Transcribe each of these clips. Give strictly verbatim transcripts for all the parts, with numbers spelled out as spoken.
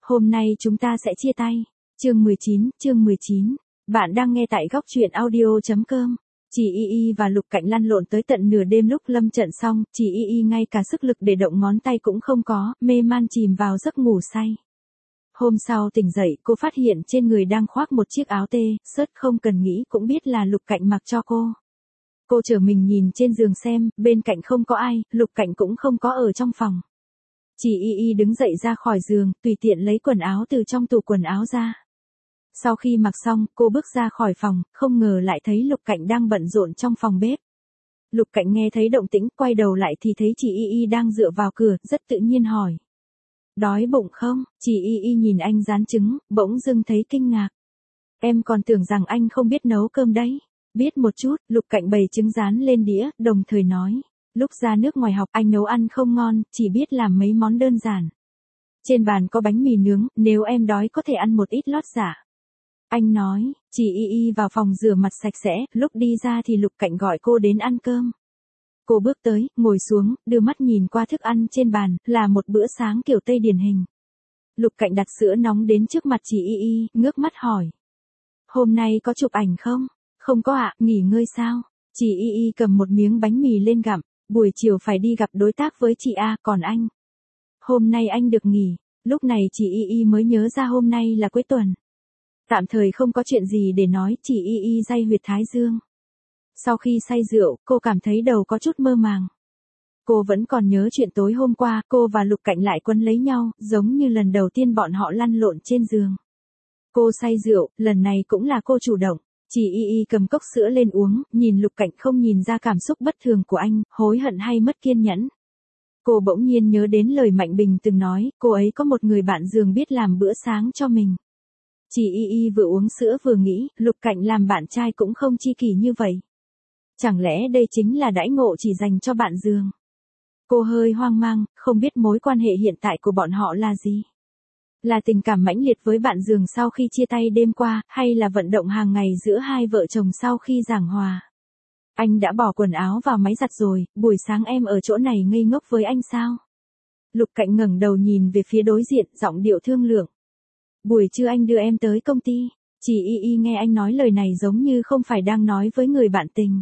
Hôm nay chúng ta sẽ chia tay. Chương mười chín, chương mười chín. Bạn đang nghe tại góc truyện audio chấm com. Chị Y Y và Lục Cạnh lăn lộn tới tận nửa đêm. Lúc lâm trận xong, chị Y Y ngay cả sức lực để động ngón tay cũng không có, mê man chìm vào giấc ngủ say. Hôm sau tỉnh dậy, cô phát hiện trên người đang khoác một chiếc áo tê, sớt không cần nghĩ cũng biết là Lục Cạnh mặc cho cô. Cô trở mình nhìn trên giường xem, bên cạnh không có ai, Lục Cạnh cũng không có ở trong phòng. Chị Y Y đứng dậy ra khỏi giường, tùy tiện lấy quần áo từ trong tủ quần áo ra. Sau khi mặc xong, cô bước ra khỏi phòng, không ngờ lại thấy Lục Cạnh đang bận rộn trong phòng bếp. Lục Cạnh nghe thấy động tĩnh, quay đầu lại thì thấy chị Y Y đang dựa vào cửa, rất tự nhiên hỏi. Đói bụng không? Chị Y Y nhìn anh rán trứng, bỗng dưng thấy kinh ngạc. Em còn tưởng rằng anh không biết nấu cơm đấy. Biết một chút, Lục Cạnh bày trứng rán lên đĩa, đồng thời nói. Lúc ra nước ngoài học anh nấu ăn không ngon, chỉ biết làm mấy món đơn giản. Trên bàn có bánh mì nướng, nếu em đói có thể ăn một ít lót dạ. Anh nói, chị Y Y vào phòng rửa mặt sạch sẽ, lúc đi ra thì Lục Cạnh gọi cô đến ăn cơm. Cô bước tới, ngồi xuống, đưa mắt nhìn qua thức ăn trên bàn, là một bữa sáng kiểu Tây điển hình. Lục Cạnh đặt sữa nóng đến trước mặt chị Y Y, ngước mắt hỏi. Hôm nay có chụp ảnh không? Không có ạ, nghỉ ngơi sao? Chị Y Y cầm một miếng bánh mì lên gặm, buổi chiều phải đi gặp đối tác với chị A, còn anh? Hôm nay anh được nghỉ, lúc này chị Y Y mới nhớ ra hôm nay là cuối tuần. Tạm thời không có chuyện gì để nói, chị Y Y day huyệt thái dương. Sau khi say rượu, cô cảm thấy đầu có chút mơ màng. Cô vẫn còn nhớ chuyện tối hôm qua, cô và Lục Cạnh lại quấn lấy nhau, giống như lần đầu tiên bọn họ lăn lộn trên giường. Cô say rượu, lần này cũng là cô chủ động. Chị Y Y cầm cốc sữa lên uống, nhìn Lục Cạnh không nhìn ra cảm xúc bất thường của anh, hối hận hay mất kiên nhẫn. Cô bỗng nhiên nhớ đến lời Mạnh Bình từng nói, cô ấy có một người bạn giường biết làm bữa sáng cho mình. Chị Y Y vừa uống sữa vừa nghĩ, Lục Cạnh làm bạn trai cũng không chi kỷ như vậy. Chẳng lẽ đây chính là đãi ngộ chỉ dành cho bạn giường? Cô hơi hoang mang, không biết mối quan hệ hiện tại của bọn họ là gì. Là tình cảm mãnh liệt với bạn giường sau khi chia tay đêm qua, hay là vận động hàng ngày giữa hai vợ chồng sau khi giảng hòa? Anh đã bỏ quần áo vào máy giặt rồi, buổi sáng em ở chỗ này ngây ngốc với anh sao? Lục Cạnh ngẩng đầu nhìn về phía đối diện, giọng điệu thương lượng. Buổi trưa anh đưa em tới công ty. Chị Y Y nghe anh nói lời này giống như không phải đang nói với người bạn tình.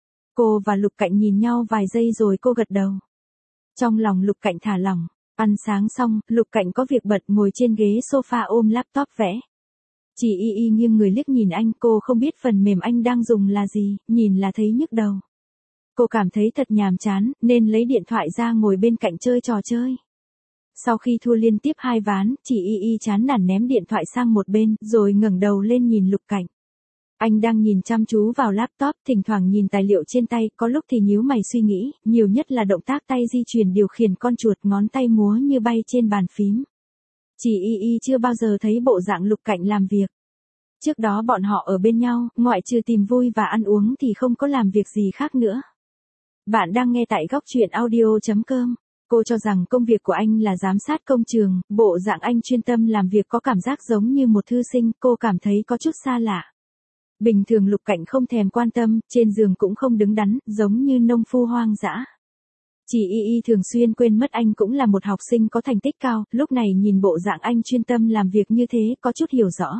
Cô và Lục Cạnh nhìn nhau vài giây rồi cô gật đầu. Trong lòng Lục Cạnh thả lỏng. Ăn sáng xong, Lục Cạnh có việc bận ngồi trên ghế sofa ôm laptop vẽ. Chị Y Y nghiêng người liếc nhìn anh, cô không biết phần mềm anh đang dùng là gì, nhìn là thấy nhức đầu. Cô cảm thấy thật nhàm chán, nên lấy điện thoại ra ngồi bên cạnh chơi trò chơi. Sau khi thua liên tiếp hai ván, chị Y Y chán nản ném điện thoại sang một bên, rồi ngẩng đầu lên nhìn Lục Cạnh. Anh đang nhìn chăm chú vào laptop, thỉnh thoảng nhìn tài liệu trên tay, có lúc thì nhíu mày suy nghĩ, nhiều nhất là động tác tay di chuyển điều khiển con chuột, ngón tay múa như bay trên bàn phím. Chị Y Y chưa bao giờ thấy bộ dạng Lục Cạnh làm việc. Trước đó bọn họ ở bên nhau, ngoại trừ tìm vui và ăn uống thì không có làm việc gì khác nữa. Bạn đang nghe tại góc truyện audio chấm com. Cô cho rằng công việc của anh là giám sát công trường, bộ dạng anh chuyên tâm làm việc có cảm giác giống như một thư sinh, cô cảm thấy có chút xa lạ. Bình thường Lục Cạnh không thèm quan tâm, trên giường cũng không đứng đắn, giống như nông phu hoang dã. Chị Y Y thường xuyên quên mất anh cũng là một học sinh có thành tích cao, lúc này nhìn bộ dạng anh chuyên tâm làm việc như thế, có chút hiểu rõ.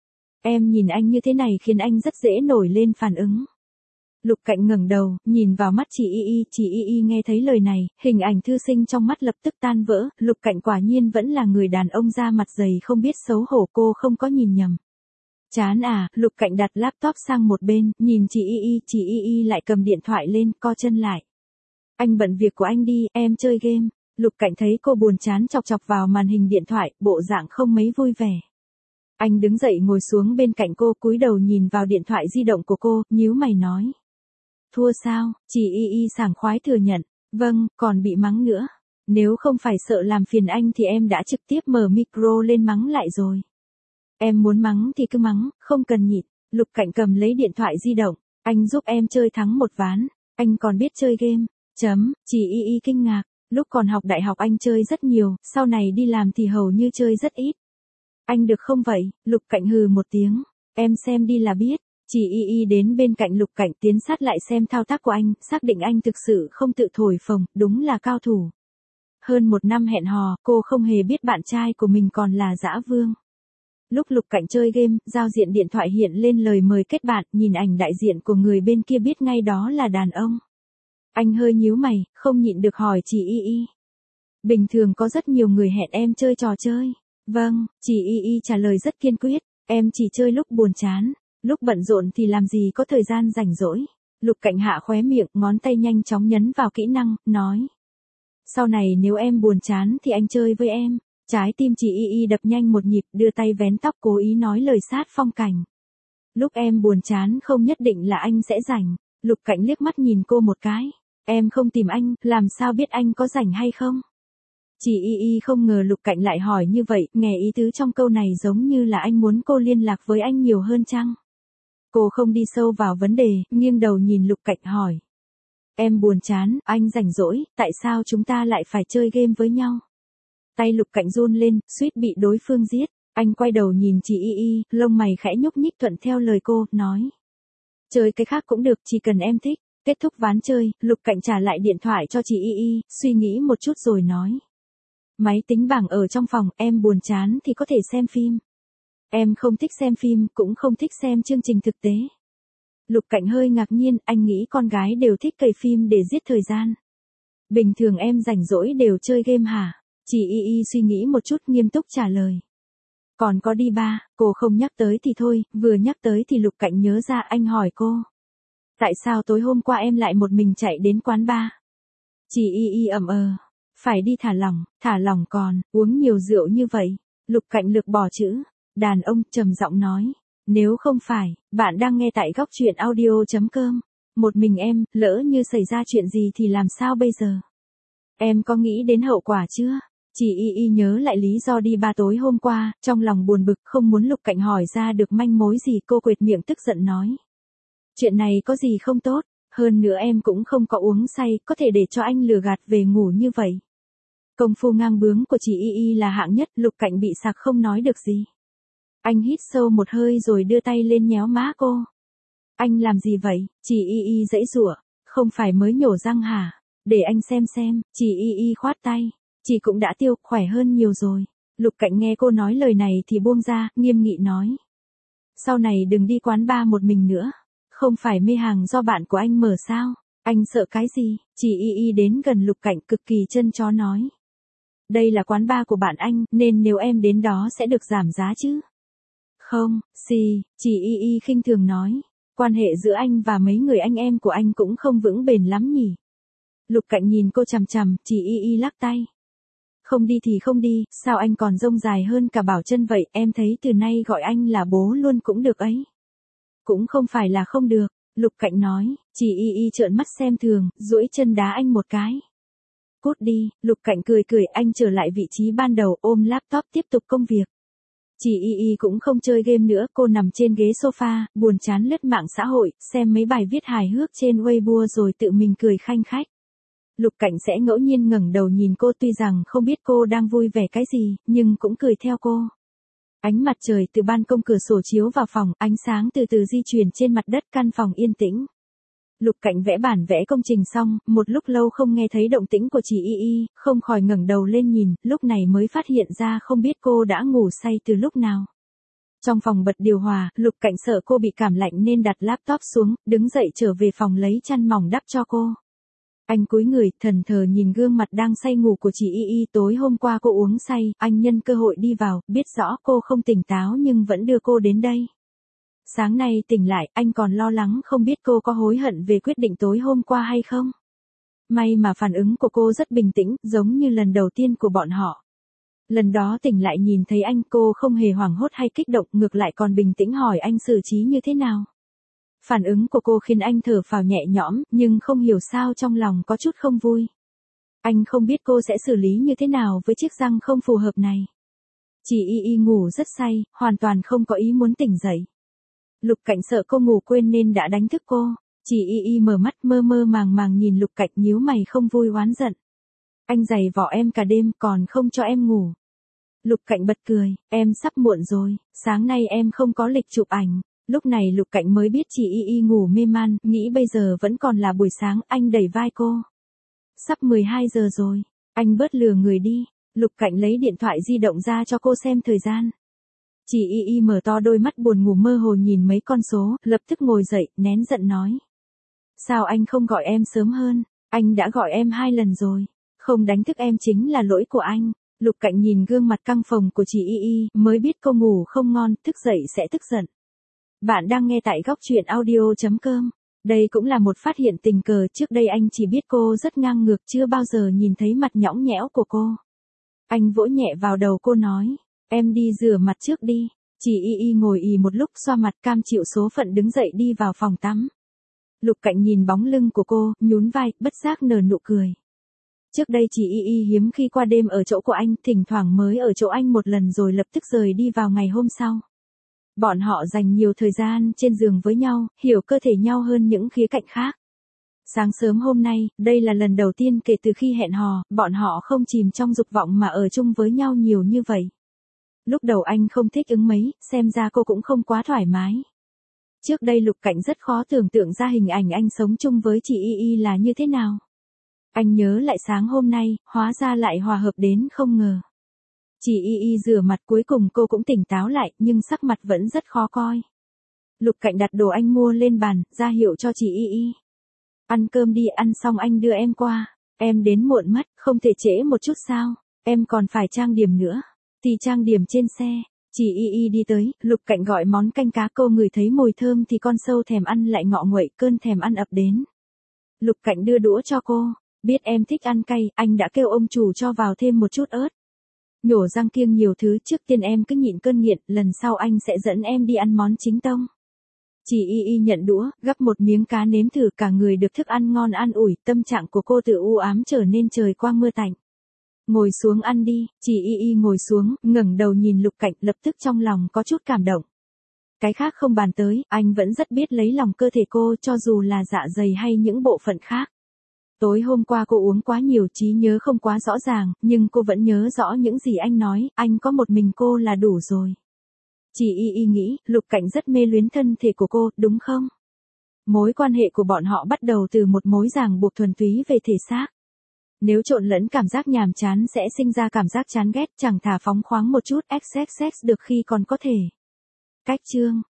Em nhìn anh như thế này khiến anh rất dễ nổi lên phản ứng. Lục Cạnh ngẩng đầu, nhìn vào mắt chị Y Y, chị Y Y nghe thấy lời này, hình ảnh thư sinh trong mắt lập tức tan vỡ, Lục Cạnh quả nhiên vẫn là người đàn ông da mặt dày không biết xấu hổ, cô không có nhìn nhầm. Chán à, Lục Cạnh đặt laptop sang một bên, nhìn chị Y Y, chị Y Y lại cầm điện thoại lên, co chân lại. Anh bận việc của anh đi, em chơi game. Lục Cạnh thấy cô buồn chán chọc chọc vào màn hình điện thoại, bộ dạng không mấy vui vẻ. Anh đứng dậy ngồi xuống bên cạnh cô, cúi đầu nhìn vào điện thoại di động của cô, nhíu mày nói. Thua sao? Chị Y Y sảng khoái thừa nhận. Vâng, còn bị mắng nữa. Nếu không phải sợ làm phiền anh thì em đã trực tiếp mở micro lên mắng lại rồi. Em muốn mắng thì cứ mắng, không cần nhịn. Lục Cạnh cầm lấy điện thoại di động. Anh giúp em chơi thắng một ván. Anh còn biết chơi game. Chấm, chị Y Y kinh ngạc. Lúc còn học đại học anh chơi rất nhiều, sau này đi làm thì hầu như chơi rất ít. Anh được không vậy? Lục Cạnh hừ một tiếng. Em xem đi là biết. Chị Y Y đến bên cạnh Lục Cạnh tiến sát lại xem thao tác của anh, xác định anh thực sự không tự thổi phồng, đúng là cao thủ. Hơn một năm hẹn hò, cô không hề biết bạn trai của mình còn là Dã Vương. Lúc Lục Cảnh chơi game, giao diện điện thoại hiện lên lời mời kết bạn, nhìn ảnh đại diện của người bên kia biết ngay đó là đàn ông. Anh hơi nhíu mày, không nhịn được hỏi chị Y Y. Bình thường có rất nhiều người hẹn em chơi trò chơi. Vâng, chị Y Y trả lời rất kiên quyết, em chỉ chơi lúc buồn chán, lúc bận rộn thì làm gì có thời gian rảnh rỗi. Lục Cảnh hạ khóe miệng, ngón tay nhanh chóng nhấn vào kỹ năng, nói. Sau này nếu em buồn chán thì anh chơi với em. Trái tim chị Y Y đập nhanh một nhịp, đưa tay vén tóc cố ý nói lời sát phong cảnh. Lúc em buồn chán không nhất định là anh sẽ rảnh. Lục Cảnh liếc mắt nhìn cô một cái. Em không tìm anh, làm sao biết anh có rảnh hay không? Chị Y Y không ngờ Lục Cảnh lại hỏi như vậy, nghe ý tứ trong câu này giống như là anh muốn cô liên lạc với anh nhiều hơn chăng? Cô không đi sâu vào vấn đề, nghiêng đầu nhìn Lục Cảnh hỏi. Em buồn chán, anh rảnh rỗi, tại sao chúng ta lại phải chơi game với nhau? Tay Lục Cảnh run lên, suýt bị đối phương giết. Anh quay đầu nhìn chị Y Y, lông mày khẽ nhúc nhích thuận theo lời cô, nói. Chơi cái khác cũng được, chỉ cần em thích. Kết thúc ván chơi, Lục Cảnh trả lại điện thoại cho chị Y Y, suy nghĩ một chút rồi nói. Máy tính bảng ở trong phòng, em buồn chán thì có thể xem phim. Em không thích xem phim, cũng không thích xem chương trình thực tế. Lục Cảnh hơi ngạc nhiên, anh nghĩ con gái đều thích cày phim để giết thời gian. Bình thường em rảnh rỗi đều chơi game hả? Chị Y Y suy nghĩ một chút nghiêm túc trả lời. Còn có đi ba, cô không nhắc tới thì thôi, vừa nhắc tới thì Lục Cảnh nhớ ra anh hỏi cô. Tại sao tối hôm qua em lại một mình chạy đến quán bar? Chị Y Y ậm ờ. Phải đi thả lỏng, thả lỏng còn, uống nhiều rượu như vậy. Lục Cảnh lược bỏ chữ. Đàn ông trầm giọng nói. Nếu không phải, bạn đang nghe tại góc truyện audio chấm com. Một mình em, lỡ như xảy ra chuyện gì thì làm sao bây giờ? Em có nghĩ đến hậu quả chưa? Chị Y Y nhớ lại lý do đi ba tối hôm qua, trong lòng buồn bực, không muốn Lục Cảnh hỏi ra được manh mối gì, cô quệt miệng tức giận nói. Chuyện này có gì không tốt, hơn nữa em cũng không có uống say, có thể để cho anh lừa gạt về ngủ như vậy. Công phu ngang bướng của chị Y Y là hạng nhất, Lục Cảnh bị sặc không nói được gì. Anh hít sâu một hơi rồi đưa tay lên nhéo má cô. Anh làm gì vậy? Chị Y Y giãy giụa, không phải mới nhổ răng hả? Để anh xem xem, chị Y Y khoát tay. Chị cũng đã tiêu, khỏe hơn nhiều rồi. Lục Cảnh nghe cô nói lời này thì buông ra, nghiêm nghị nói. Sau này đừng đi quán bar một mình nữa. Không phải mê hàng do bạn của anh mở sao? Anh sợ cái gì? Chị Y Y đến gần Lục Cảnh cực kỳ chân chó nói. Đây là quán bar của bạn anh, nên nếu em đến đó sẽ được giảm giá chứ? Không, xì, chị Y Y khinh thường nói. Quan hệ giữa anh và mấy người anh em của anh cũng không vững bền lắm nhỉ? Lục Cảnh nhìn cô chằm chằm, chị Y Y lắc tay. Không đi thì không đi, sao anh còn rông dài hơn cả Bảo Chân vậy, em thấy từ nay gọi anh là bố luôn cũng được ấy. Cũng không phải là không được, Lục Cảnh nói, chị Y Y trợn mắt xem thường, duỗi chân đá anh một cái. Cút đi, Lục Cảnh cười cười, anh trở lại vị trí ban đầu, ôm laptop tiếp tục công việc. Chị Y Y cũng không chơi game nữa, cô nằm trên ghế sofa, buồn chán lướt mạng xã hội, xem mấy bài viết hài hước trên Weibo rồi tự mình cười khanh khách. Lục Cảnh sẽ ngẫu nhiên ngẩng đầu nhìn cô, tuy rằng không biết cô đang vui vẻ cái gì, nhưng cũng cười theo cô. Ánh mặt trời từ ban công cửa sổ chiếu vào phòng, ánh sáng từ từ di chuyển trên mặt đất, căn phòng yên tĩnh. Lục Cảnh vẽ bản vẽ công trình xong, một lúc lâu không nghe thấy động tĩnh của chị Y Y, không khỏi ngẩng đầu lên nhìn, lúc này mới phát hiện ra không biết cô đã ngủ say từ lúc nào. Trong phòng bật điều hòa, Lục Cảnh sợ cô bị cảm lạnh nên đặt laptop xuống, đứng dậy trở về phòng lấy chăn mỏng đắp cho cô. Anh cúi người, thần thờ nhìn gương mặt đang say ngủ của chị Y Y, tối hôm qua cô uống say, anh nhân cơ hội đi vào, biết rõ cô không tỉnh táo nhưng vẫn đưa cô đến đây. Sáng nay tỉnh lại, anh còn lo lắng không biết cô có hối hận về quyết định tối hôm qua hay không. May mà phản ứng của cô rất bình tĩnh, giống như lần đầu tiên của bọn họ. Lần đó tỉnh lại nhìn thấy anh, cô không hề hoảng hốt hay kích động, ngược lại còn bình tĩnh hỏi anh xử trí như thế nào. Phản ứng của cô khiến anh thở phào nhẹ nhõm, nhưng không hiểu sao trong lòng có chút không vui. Anh không biết cô sẽ xử lý như thế nào với chiếc răng không phù hợp này. Chị Y Y ngủ rất say, hoàn toàn không có ý muốn tỉnh dậy. Lục Cảnh sợ cô ngủ quên nên đã đánh thức cô. Chị Y Y mở mắt mơ mơ màng màng nhìn Lục Cảnh, nhíu mày không vui oán giận. Anh giày vò em cả đêm còn không cho em ngủ. Lục Cảnh bật cười, em sắp muộn rồi, sáng nay em không có lịch chụp ảnh. Lúc này Lục Cảnh mới biết chị Y Y ngủ mê man, nghĩ bây giờ vẫn còn là buổi sáng, anh đẩy vai cô. Sắp mười hai giờ rồi. Anh bớt lừa người đi. Lục Cạnh lấy điện thoại di động ra cho cô xem thời gian. Chị Y Y mở to đôi mắt buồn ngủ mơ hồ nhìn mấy con số, lập tức ngồi dậy, nén giận nói. Sao anh không gọi em sớm hơn? Anh đã gọi em hai lần rồi. Không đánh thức em chính là lỗi của anh. Lục Cạnh nhìn gương mặt căng phồng của chị Y Y, mới biết cô ngủ không ngon, thức dậy sẽ tức giận. Bạn đang nghe tại góc truyện audio.com. Đây cũng là một phát hiện tình cờ, trước đây anh chỉ biết cô rất ngang ngược, chưa bao giờ nhìn thấy mặt nhõng nhẽo của cô. Anh vỗ nhẹ vào đầu cô nói, em đi rửa mặt trước đi. Chị Y Y ngồi ì một lúc xoa mặt cam chịu số phận đứng dậy đi vào phòng tắm. Lục Cạnh nhìn bóng lưng của cô, nhún vai, bất giác nở nụ cười. Trước đây chị Y Y hiếm khi qua đêm ở chỗ của anh, thỉnh thoảng mới ở chỗ anh một lần rồi lập tức rời đi vào ngày hôm sau. Bọn họ dành nhiều thời gian trên giường với nhau, hiểu cơ thể nhau hơn những khía cạnh khác. Sáng sớm hôm nay, đây là lần đầu tiên kể từ khi hẹn hò, bọn họ không chìm trong dục vọng mà ở chung với nhau nhiều như vậy. Lúc đầu anh không thích ứng mấy, xem ra cô cũng không quá thoải mái. Trước đây Lục Cạnh rất khó tưởng tượng ra hình ảnh anh sống chung với chị Y Y là như thế nào. Anh nhớ lại sáng hôm nay, hóa ra lại hòa hợp đến không ngờ. Chị Y Y rửa mặt cuối cùng cô cũng tỉnh táo lại, nhưng sắc mặt vẫn rất khó coi. Lục Cạnh đặt đồ anh mua lên bàn, ra hiệu cho chị Y Y. Ăn cơm đi, ăn xong anh đưa em qua. Em đến muộn mất, không thể trễ một chút sao? Em còn phải trang điểm nữa. Thì trang điểm trên xe. Chị Y Y đi tới, Lục Cạnh gọi món canh cá, cô ngửi thấy mùi thơm thì con sâu thèm ăn lại ngọ nguậy, cơn thèm ăn ập đến. Lục Cạnh đưa đũa cho cô. Biết em thích ăn cay, anh đã kêu ông chủ cho vào thêm một chút ớt. Nhổ răng kiêng nhiều thứ, trước tiên em cứ nhịn cơn nghiện, lần sau anh sẽ dẫn em đi ăn món chính tông. Chị Y Y nhận đũa, gắp một miếng cá nếm thử, cả người được thức ăn ngon an ủi, tâm trạng của cô từ u ám trở nên trời quang mưa tạnh. Ngồi xuống ăn đi. Chị Y Y ngồi xuống, ngẩng đầu nhìn Lục Cạnh, lập tức trong lòng có chút cảm động. Cái khác không bàn tới, anh vẫn rất biết lấy lòng cơ thể cô, cho dù là dạ dày hay những bộ phận khác. Tối hôm qua cô uống quá nhiều, trí nhớ không quá rõ ràng, nhưng cô vẫn nhớ rõ những gì anh nói, anh có một mình cô là đủ rồi. Chị Y Y nghĩ, Lục Cạnh rất mê luyến thân thể của cô, đúng không? Mối quan hệ của bọn họ bắt đầu từ một mối ràng buộc thuần túy về thể xác. Nếu trộn lẫn cảm giác nhàm chán sẽ sinh ra cảm giác chán ghét, chẳng thà phóng khoáng một chút, xxx được khi còn có thể. Cách chương